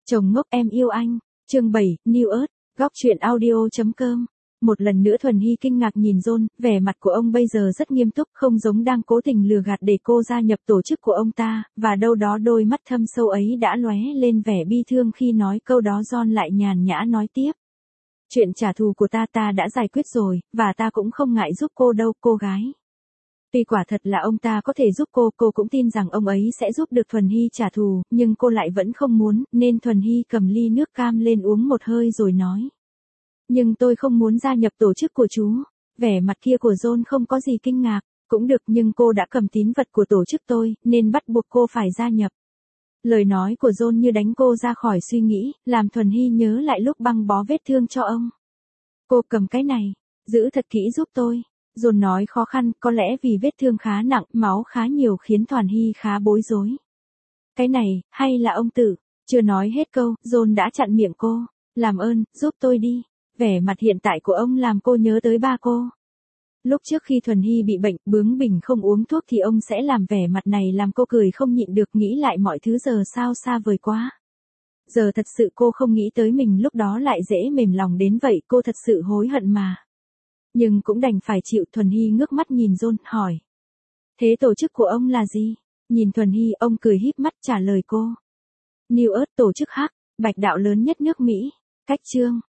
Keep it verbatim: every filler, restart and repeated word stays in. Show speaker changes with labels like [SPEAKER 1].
[SPEAKER 1] Chồng ngốc em yêu anh. Chương bảy, New Earth, góc truyện audio chấm com. Một lần nữa Thuần Hy kinh ngạc nhìn John, vẻ mặt của ông bây giờ rất nghiêm túc, không giống đang cố tình lừa gạt để cô gia nhập tổ chức của ông ta, và đâu đó đôi mắt thâm sâu ấy đã lóe lên vẻ bi thương khi nói câu đó. John lại nhàn nhã nói tiếp. Chuyện trả thù của ta ta đã giải quyết rồi, và ta cũng không ngại giúp cô đâu, cô gái. Tuy quả thật là ông ta có thể giúp cô, cô cũng tin rằng ông ấy sẽ giúp được Thuần Hy trả thù, nhưng cô lại vẫn không muốn, nên Thuần Hy cầm ly nước cam lên uống một hơi rồi nói. Nhưng tôi không muốn gia nhập tổ chức của chú. Vẻ mặt kia của John không có gì kinh ngạc, cũng được, nhưng cô đã cầm tín vật của tổ chức tôi, nên bắt buộc cô phải gia nhập. Lời nói của John như đánh cô ra khỏi suy nghĩ, làm Thuần Hy nhớ lại lúc băng bó vết thương cho ông. Cô cầm cái này, giữ thật kỹ giúp tôi. John nói khó khăn, có lẽ vì vết thương khá nặng, máu khá nhiều khiến Thuần Hy khá bối rối. Cái này, hay là ông tự? Chưa nói hết câu, John đã chặn miệng cô. Làm ơn, giúp tôi đi. Vẻ mặt hiện tại của ông làm cô nhớ tới ba cô. Lúc trước khi Thuần Hy bị bệnh, bướng bỉnh không uống thuốc thì ông sẽ làm vẻ mặt này, làm cô cười không nhịn được, nghĩ lại mọi thứ giờ sao xa vời quá. Giờ thật sự cô không nghĩ tới mình lúc đó lại dễ mềm lòng đến vậy, cô thật sự hối hận mà. Nhưng cũng đành phải chịu. Thuần Hy ngước mắt nhìn John, hỏi. Thế tổ chức của ông là gì? Nhìn Thuần Hy, ông cười híp mắt trả lời cô. New Earth, tổ chức hắc, bạch đạo lớn nhất nước Mỹ. Cách chương.